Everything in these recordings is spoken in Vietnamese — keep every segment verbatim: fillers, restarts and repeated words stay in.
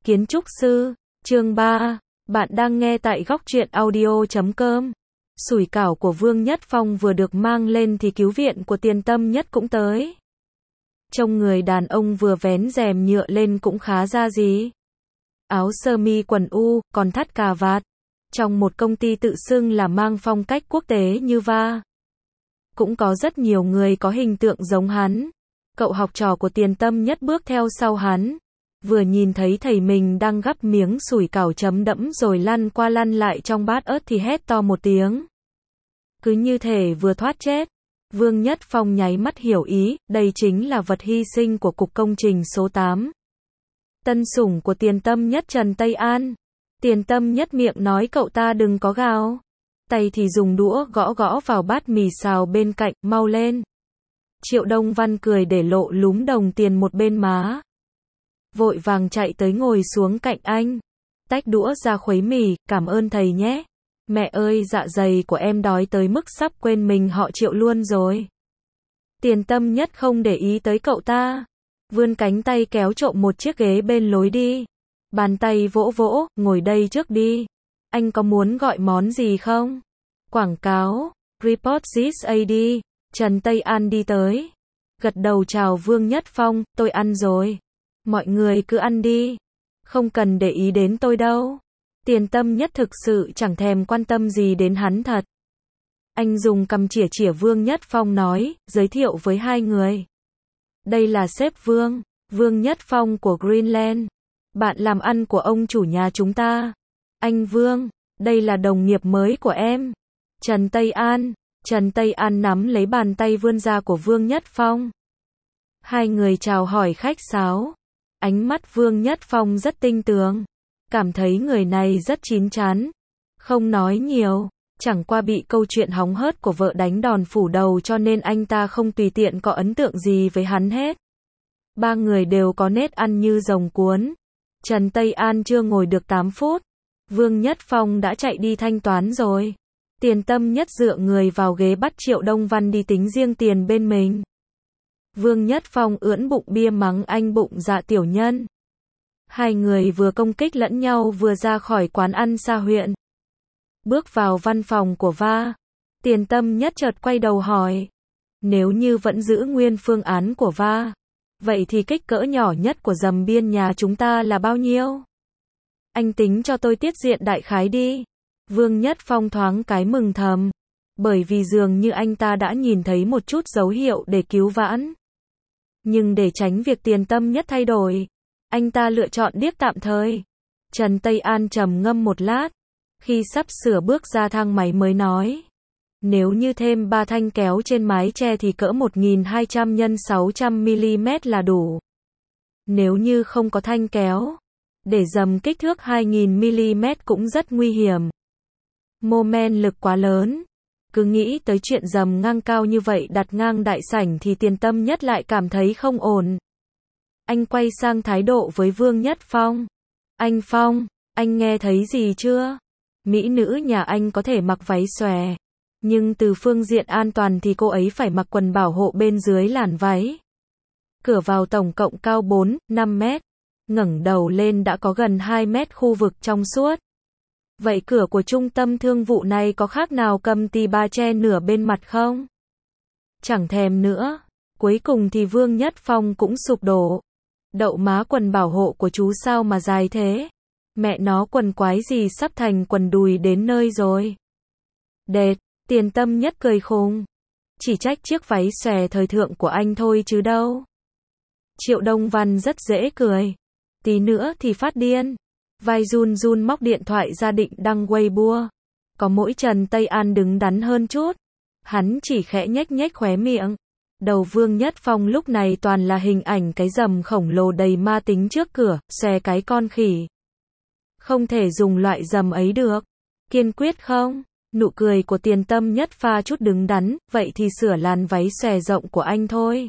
Kiến trúc sư, chương ba, bạn đang nghe tại góc truyện audio chấm com. Sủi cảo của Vương Nhất Phong vừa được mang lên thì cứu viện của Tiền Tâm Nhất cũng tới. Trông người đàn ông vừa vén rèm nhựa lên cũng khá ra gì. Áo sơ mi quần u, còn thắt cà vạt. Trong một công ty tự xưng là mang phong cách quốc tế như va. Cũng có rất nhiều người có hình tượng giống hắn. Cậu học trò của Tiền Tâm Nhất bước theo sau hắn. Vừa nhìn thấy thầy mình đang gắp miếng sủi cảo chấm đẫm rồi lăn qua lăn lại trong bát ớt thì hét to một tiếng. Cứ như thể vừa thoát chết. Vương Nhất Phong nháy mắt hiểu ý, đây chính là vật hy sinh của cục công trình số tám. Tân sủng của Tiền Tâm Nhất Trần Tây An. Tiền Tâm Nhất miệng nói cậu ta đừng có gào. Tay thì dùng đũa gõ gõ vào bát mì xào bên cạnh, mau lên. Triệu Đông Văn cười để lộ lúm đồng tiền một bên má. Vội vàng chạy tới ngồi xuống cạnh anh. Tách đũa ra khuấy mì, cảm ơn thầy nhé. Mẹ ơi, dạ dày của em đói tới mức sắp quên mình họ Triệu luôn rồi. Tiền Tâm Nhất không để ý tới cậu ta. Vươn cánh tay kéo trộm một chiếc ghế bên lối đi. Bàn tay vỗ vỗ, ngồi đây trước đi. Anh có muốn gọi món gì không? Quảng cáo, report this a đê. Trần Tây An đi tới. Gật đầu chào Vương Nhất Phong, tôi ăn rồi. Mọi người cứ ăn đi. Không cần để ý đến tôi đâu. Tiền Tâm Nhất thực sự chẳng thèm quan tâm gì đến hắn thật. Anh dùng cầm chỉa chỉa Vương Nhất Phong nói, giới thiệu với hai người. Đây là sếp Vương, Vương Nhất Phong của Greenland. Bạn làm ăn của ông chủ nhà chúng ta. Anh Vương, đây là đồng nghiệp mới của em. Trần Tây An. Trần Tây An nắm lấy bàn tay vươn ra của Vương Nhất Phong. Hai người chào hỏi khách sáo. Ánh mắt Vương Nhất Phong rất tinh tường. Cảm thấy người này rất chín chắn. Không nói nhiều. Chẳng qua bị câu chuyện hóng hớt của vợ đánh đòn phủ đầu cho nên anh ta không tùy tiện có ấn tượng gì với hắn hết. Ba người đều có nét ăn như rồng cuốn. Trần Tây An chưa ngồi được tám phút. Vương Nhất Phong đã chạy đi thanh toán rồi. Tiền Tâm Nhất dựa người vào ghế bắt Triệu Đông Văn đi tính riêng tiền bên mình. Vương Nhất Phong ưỡn bụng bia mắng anh bụng dạ tiểu nhân. Hai người vừa công kích lẫn nhau vừa ra khỏi quán ăn xa huyện. Bước vào văn phòng của va. Tiền Tâm Nhất chợt quay đầu hỏi. Nếu như vẫn giữ nguyên phương án của va, vậy thì kích cỡ nhỏ nhất của dầm biên nhà chúng ta là bao nhiêu? Anh tính cho tôi tiết diện đại khái đi. Vương Nhất Phong thoáng cái mừng thầm. Bởi vì dường như anh ta đã nhìn thấy một chút dấu hiệu để cứu vãn. Nhưng để tránh việc Tiền Tâm Nhất thay đổi, anh ta lựa chọn điếc tạm thời. Trần Tây An trầm ngâm một lát. Khi sắp sửa bước ra thang máy mới nói. Nếu như thêm ba thanh kéo trên mái che thì cỡ một nghìn hai trăm nhân sáu trăm mi-li-mét là đủ. Nếu như không có thanh kéo, để dầm kích thước hai nghìn mi-li-mét cũng rất nguy hiểm. Mô men lực quá lớn. Cứ nghĩ tới chuyện dầm ngang cao như vậy đặt ngang đại sảnh thì Tiền Tâm Nhất lại cảm thấy không ổn. Anh quay sang thái độ với Vương Nhất Phong. Anh Phong, anh nghe thấy gì chưa? Mỹ nữ nhà anh có thể mặc váy xòe. Nhưng từ phương diện an toàn thì cô ấy phải mặc quần bảo hộ bên dưới làn váy. Cửa vào tổng cộng cao bốn, năm mét. Ngẩng đầu lên đã có gần hai mét khu vực trong suốt. Vậy cửa của trung tâm thương vụ này có khác nào cầm tì bà che nửa bên mặt không? Chẳng thèm nữa. Cuối cùng thì Vương Nhất Phong cũng sụp đổ. Đậu má quần bảo hộ của chú sao mà dài thế? Mẹ nó quần quái gì sắp thành quần đùi đến nơi rồi. Đệt, Tiền Tâm Nhất cười khùng. Chỉ trách chiếc váy xòe thời thượng của anh thôi chứ đâu. Triệu Đông Văn rất dễ cười. Tí nữa thì phát điên. Vai run run móc điện thoại ra định đăng Weibo. Có mỗi Trần Tây An đứng đắn hơn chút. Hắn chỉ khẽ nhếch nhếch khóe miệng. Đầu Vương Nhất Phong lúc này toàn là hình ảnh cái rầm khổng lồ đầy ma tính trước cửa, xòe cái con khỉ. Không thể dùng loại rầm ấy được. Kiên quyết không? Nụ cười của Tiền Tâm Nhất pha chút đứng đắn, vậy thì sửa làn váy xòe rộng của anh thôi.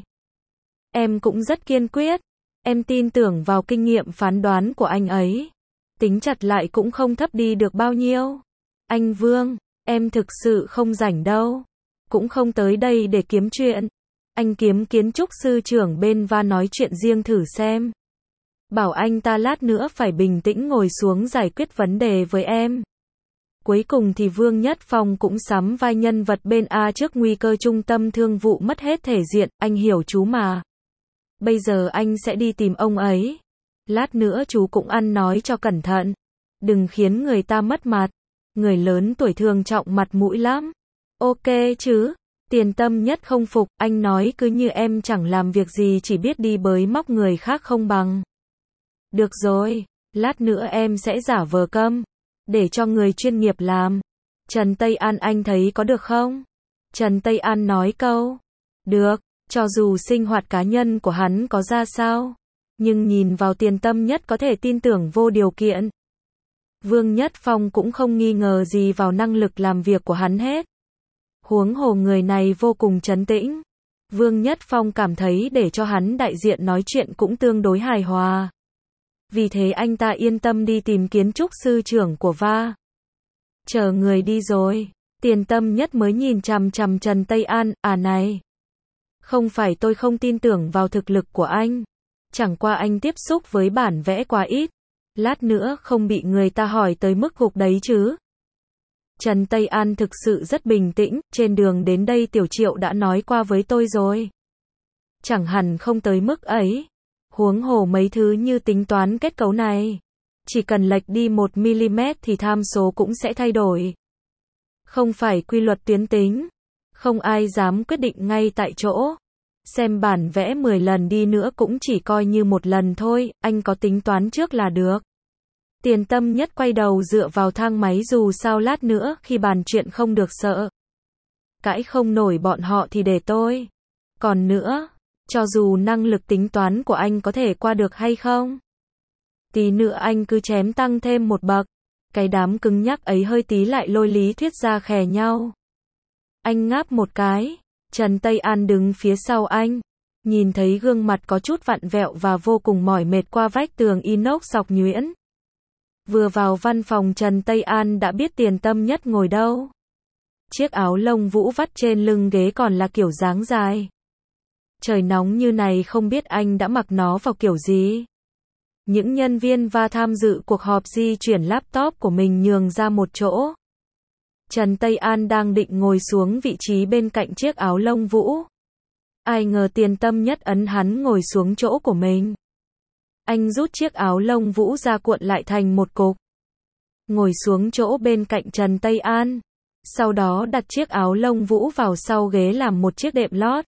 Em cũng rất kiên quyết. Em tin tưởng vào kinh nghiệm phán đoán của anh ấy. Tính chặt lại cũng không thấp đi được bao nhiêu. Anh Vương, em thực sự không rảnh đâu. Cũng không tới đây để kiếm chuyện. Anh kiếm kiến trúc sư trưởng bên va nói chuyện riêng thử xem. Bảo anh ta lát nữa phải bình tĩnh ngồi xuống giải quyết vấn đề với em. Cuối cùng thì Vương Nhất Phong cũng sắm vai nhân vật bên A trước nguy cơ trung tâm thương vụ mất hết thể diện, anh hiểu chú mà. Bây giờ anh sẽ đi tìm ông ấy. Lát nữa chú cũng ăn nói cho cẩn thận. Đừng khiến người ta mất mặt. Người lớn tuổi thường trọng mặt mũi lắm. Ok chứ. Tiền Tâm Nhất không phục, anh nói cứ như em chẳng làm việc gì chỉ biết đi bới móc người khác không bằng. Được rồi, lát nữa em sẽ giả vờ câm. Để cho người chuyên nghiệp làm. Trần Tây An anh thấy có được không? Trần Tây An nói câu. Được, cho dù sinh hoạt cá nhân của hắn có ra sao. Nhưng nhìn vào Tiền Tâm Nhất có thể tin tưởng vô điều kiện. Vương Nhất Phong cũng không nghi ngờ gì vào năng lực làm việc của hắn hết. Huống hồ người này vô cùng trấn tĩnh. Vương Nhất Phong cảm thấy để cho hắn đại diện nói chuyện cũng tương đối hài hòa. Vì thế anh ta yên tâm đi tìm kiến trúc sư trưởng của Va. Chờ người đi rồi. Tiền Tâm Nhất mới nhìn chằm chằm Trần Tây An, à này. Không phải tôi không tin tưởng vào thực lực của anh. Chẳng qua anh tiếp xúc với bản vẽ quá ít. Lát nữa không bị người ta hỏi tới mức gục đấy chứ. Trần Tây An thực sự rất bình tĩnh, trên đường đến đây Tiểu Triệu đã nói qua với tôi rồi. Chẳng hẳn không tới mức ấy. Huống hồ mấy thứ như tính toán kết cấu này. Chỉ cần lệch đi một mi-li-mét thì tham số cũng sẽ thay đổi. Không phải quy luật tuyến tính. Không ai dám quyết định ngay tại chỗ. Xem bản vẽ mười lần đi nữa cũng chỉ coi như một lần thôi, anh có tính toán trước là được. Tiền Tâm Nhất quay đầu dựa vào thang máy dù sao lát nữa khi bàn chuyện không được sợ. Cãi không nổi bọn họ thì để tôi. Còn nữa, cho dù năng lực tính toán của anh có thể qua được hay không. Tí nữa anh cứ chém tăng thêm một bậc. Cái đám cứng nhắc ấy hơi tí lại lôi lý thuyết ra khè nhau. Anh ngáp một cái. Trần Tây An đứng phía sau anh. Nhìn thấy gương mặt có chút vặn vẹo và vô cùng mỏi mệt qua vách tường inox sọc nhuyễn. Vừa vào văn phòng Trần Tây An đã biết Tiền Tâm Nhất ngồi đâu. Chiếc áo lông vũ vắt trên lưng ghế còn là kiểu dáng dài. Trời nóng như này không biết anh đã mặc nó vào kiểu gì. Những nhân viên Va tham dự cuộc họp di chuyển laptop của mình nhường ra một chỗ. Trần Tây An đang định ngồi xuống vị trí bên cạnh chiếc áo lông vũ. Ai ngờ Tiền Tâm Nhất ấn hắn ngồi xuống chỗ của mình. Anh rút chiếc áo lông vũ ra cuộn lại thành một cục. Ngồi xuống chỗ bên cạnh Trần Tây An. Sau đó đặt chiếc áo lông vũ vào sau ghế làm một chiếc đệm lót.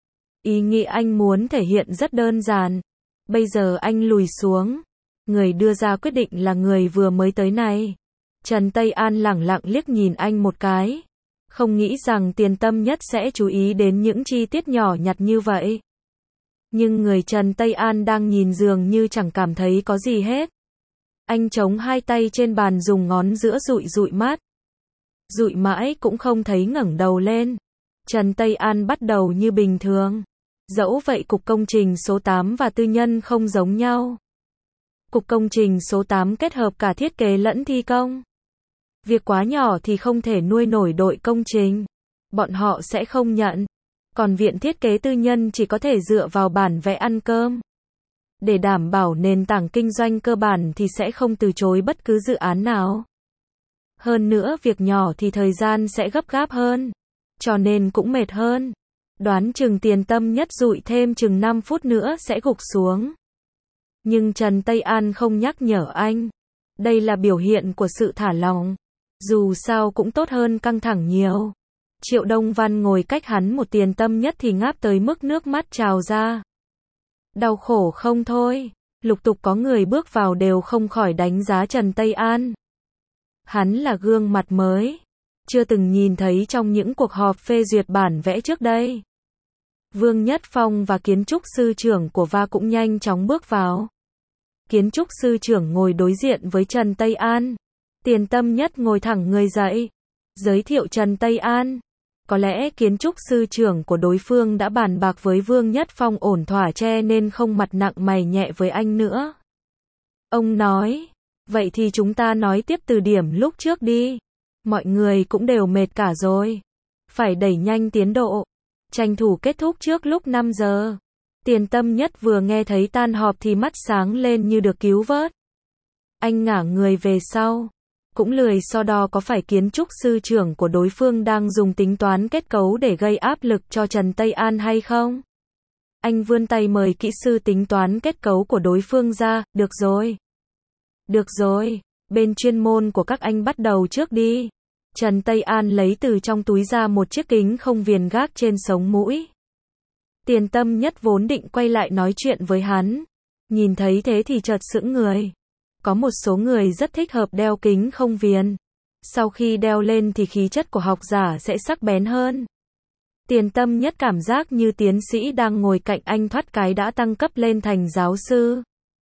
Ý nghĩ anh muốn thể hiện rất đơn giản. Bây giờ anh lùi xuống. Người đưa ra quyết định là người vừa mới tới này. Trần Tây An lẳng lặng liếc nhìn anh một cái. Không nghĩ rằng Tiền Tâm Nhất sẽ chú ý đến những chi tiết nhỏ nhặt như vậy. Nhưng người Trần Tây An đang nhìn dường như chẳng cảm thấy có gì hết. Anh chống hai tay trên bàn dùng ngón giữa dụi dụi mắt. Dụi mãi cũng không thấy ngẩng đầu lên. Trần Tây An bắt đầu như bình thường. Dẫu vậy cục công trình số tám và tư nhân không giống nhau. Cục công trình số tám kết hợp cả thiết kế lẫn thi công. Việc quá nhỏ thì không thể nuôi nổi đội công trình. Bọn họ sẽ không nhận. Còn viện thiết kế tư nhân chỉ có thể dựa vào bản vẽ ăn cơm. Để đảm bảo nền tảng kinh doanh cơ bản thì sẽ không từ chối bất cứ dự án nào. Hơn nữa việc nhỏ thì thời gian sẽ gấp gáp hơn. Cho nên cũng mệt hơn. Đoán chừng Tiền Tâm Nhất dụi thêm chừng năm phút nữa sẽ gục xuống. Nhưng Trần Tây An không nhắc nhở anh. Đây là biểu hiện của sự thả lỏng. Dù sao cũng tốt hơn căng thẳng nhiều. Triệu Đông Văn ngồi cách hắn một Tiền Tâm Nhất thì ngáp tới mức nước mắt trào ra. Đau khổ không thôi. Lục tục có người bước vào đều không khỏi đánh giá Trần Tây An. Hắn là gương mặt mới. Chưa từng nhìn thấy trong những cuộc họp phê duyệt bản vẽ trước đây. Vương Nhất Phong và kiến trúc sư trưởng của Va cũng nhanh chóng bước vào. Kiến trúc sư trưởng ngồi đối diện với Trần Tây An. Tiền Tâm Nhất ngồi thẳng người dậy. Giới thiệu Trần Tây An. Có lẽ kiến trúc sư trưởng của đối phương đã bàn bạc với Vương Nhất Phong ổn thỏa che nên không mặt nặng mày nhẹ với anh nữa. Ông nói, vậy thì chúng ta nói tiếp từ điểm lúc trước đi. Mọi người cũng đều mệt cả rồi. Phải đẩy nhanh tiến độ. Tranh thủ kết thúc trước lúc năm giờ. Tiền Tâm Nhất vừa nghe thấy tan họp thì mắt sáng lên như được cứu vớt. Anh ngả người về sau. Cũng lười so đo có phải kiến trúc sư trưởng của đối phương đang dùng tính toán kết cấu để gây áp lực cho Trần Tây An hay không. Anh vươn tay mời kỹ sư tính toán kết cấu của đối phương ra, được rồi. Được rồi, bên chuyên môn của các anh bắt đầu trước đi. Trần Tây An lấy từ trong túi ra một chiếc kính không viền gác trên sống mũi. Tiền Tâm Nhất vốn định quay lại nói chuyện với hắn. Nhìn thấy thế thì chợt sững người. Có một số người rất thích hợp đeo kính không viền. Sau khi đeo lên thì khí chất của học giả sẽ sắc bén hơn. Tiền Tâm Nhất cảm giác như tiến sĩ đang ngồi cạnh anh thoát cái đã tăng cấp lên thành giáo sư.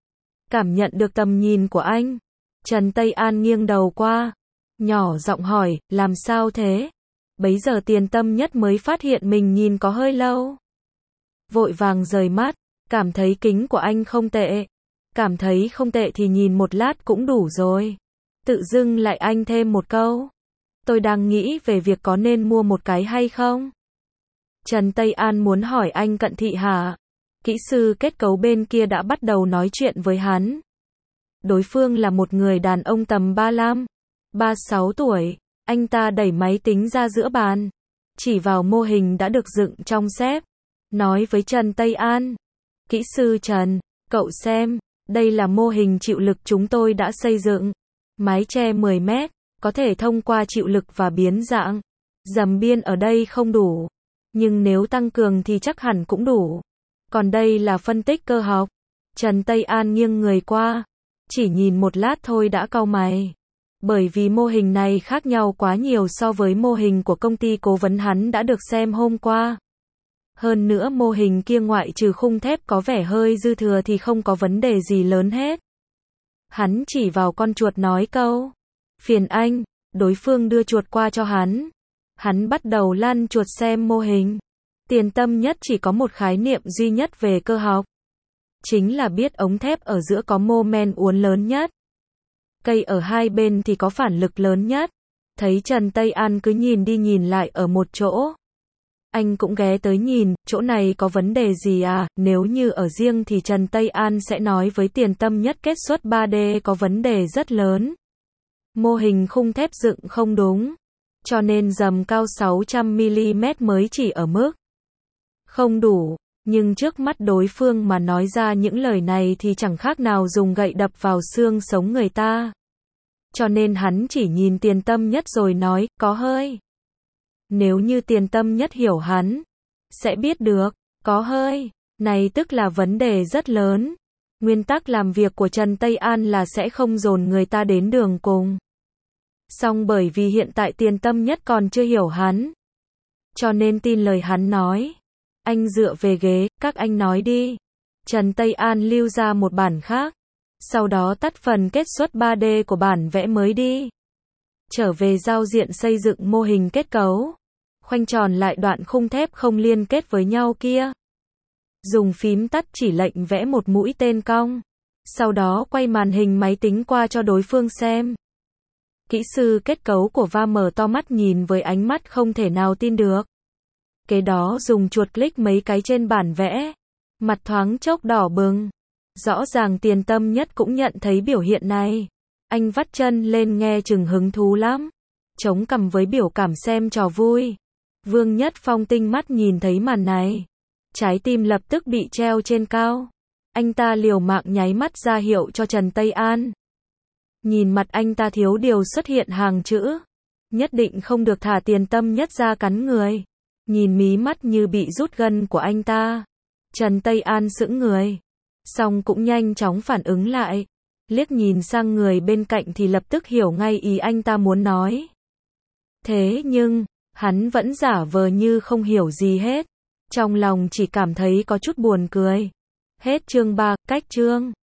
Cảm nhận được tầm nhìn của anh. Trần Tây An nghiêng đầu qua. Nhỏ giọng hỏi, làm sao thế? Bấy giờ Tiền Tâm Nhất mới phát hiện mình nhìn có hơi lâu. Vội vàng rời mắt, cảm thấy kính của anh không tệ. Cảm thấy không tệ thì nhìn một lát cũng đủ rồi. Tự dưng lại anh thêm một câu. Tôi đang nghĩ về việc có nên mua một cái hay không? Trần Tây An muốn hỏi anh cận thị hả? Kỹ sư kết cấu bên kia đã bắt đầu nói chuyện với hắn. Đối phương là một người đàn ông tầm ba lăm, ba mươi sáu tuổi. Anh ta đẩy máy tính ra giữa bàn. Chỉ vào mô hình đã được dựng trong xếp. Nói với Trần Tây An. Kỹ sư Trần, cậu xem. Đây là mô hình chịu lực chúng tôi đã xây dựng. Mái che mười mét, có thể thông qua chịu lực và biến dạng. Dầm biên ở đây không đủ. Nhưng nếu tăng cường thì chắc hẳn cũng đủ. Còn đây là phân tích cơ học. Trần Tây An nghiêng người qua. Chỉ nhìn một lát thôi đã cau mày. Bởi vì mô hình này khác nhau quá nhiều so với mô hình của công ty cố vấn hắn đã được xem hôm qua. Hơn nữa mô hình kia ngoại trừ khung thép có vẻ hơi dư thừa thì không có vấn đề gì lớn hết. Hắn chỉ vào con chuột nói câu. Phiền anh, đối phương đưa chuột qua cho hắn. Hắn bắt đầu lăn chuột xem mô hình. Tiền Tâm Nhất chỉ có một khái niệm duy nhất về cơ học. Chính là biết ống thép ở giữa có mô men uốn lớn nhất. Cây ở hai bên thì có phản lực lớn nhất. Thấy Trần Tây An cứ nhìn đi nhìn lại ở một chỗ. Anh cũng ghé tới nhìn, chỗ này có vấn đề gì à? Nếu như ở riêng thì Trần Tây An sẽ nói với Tiền Tâm Nhất kết xuất ba D có vấn đề rất lớn. Mô hình khung thép dựng không đúng. Cho nên dầm cao sáu trăm mi li mét mới chỉ ở mức không đủ. Nhưng trước mắt đối phương mà nói ra những lời này thì chẳng khác nào dùng gậy đập vào xương sống người ta. Cho nên hắn chỉ nhìn Tiền Tâm Nhất rồi nói, có hơi. Nếu như Tiền Tâm Nhất hiểu hắn, sẽ biết được, có hơi, này tức là vấn đề rất lớn. Nguyên tắc làm việc của Trần Tây An là sẽ không dồn người ta đến đường cùng. Song bởi vì hiện tại Tiền Tâm Nhất còn chưa hiểu hắn. Cho nên tin lời hắn nói. Anh dựa về ghế, các anh nói đi. Trần Tây An lưu ra một bản khác. Sau đó tắt phần kết xuất ba D của bản vẽ mới đi. Trở về giao diện xây dựng mô hình kết cấu. Khoanh tròn lại đoạn khung thép không liên kết với nhau kia. Dùng phím tắt chỉ lệnh vẽ một mũi tên cong. Sau đó quay màn hình máy tính qua cho đối phương xem. Kỹ sư kết cấu của va mở to mắt nhìn với ánh mắt không thể nào tin được. Kế đó dùng chuột click mấy cái trên bản vẽ. Mặt thoáng chốc đỏ bừng. Rõ ràng Tiền Tâm Nhất cũng nhận thấy biểu hiện này. Anh vắt chân lên nghe chừng hứng thú lắm. Chống cằm với biểu cảm xem trò vui. Vương Nhất Phong tinh mắt nhìn thấy màn này. Trái tim lập tức bị treo trên cao. Anh ta liều mạng nháy mắt ra hiệu cho Trần Tây An. Nhìn mặt anh ta thiếu điều xuất hiện hàng chữ. Nhất định không được thả Tiền Tâm Nhất ra cắn người. Nhìn mí mắt như bị rút gân của anh ta. Trần Tây An sững người. Xong cũng nhanh chóng phản ứng lại. Liếc nhìn sang người bên cạnh thì lập tức hiểu ngay ý anh ta muốn nói. Thế nhưng, hắn vẫn giả vờ như không hiểu gì hết. Trong lòng chỉ cảm thấy có chút buồn cười. Hết chương ba, cách chương.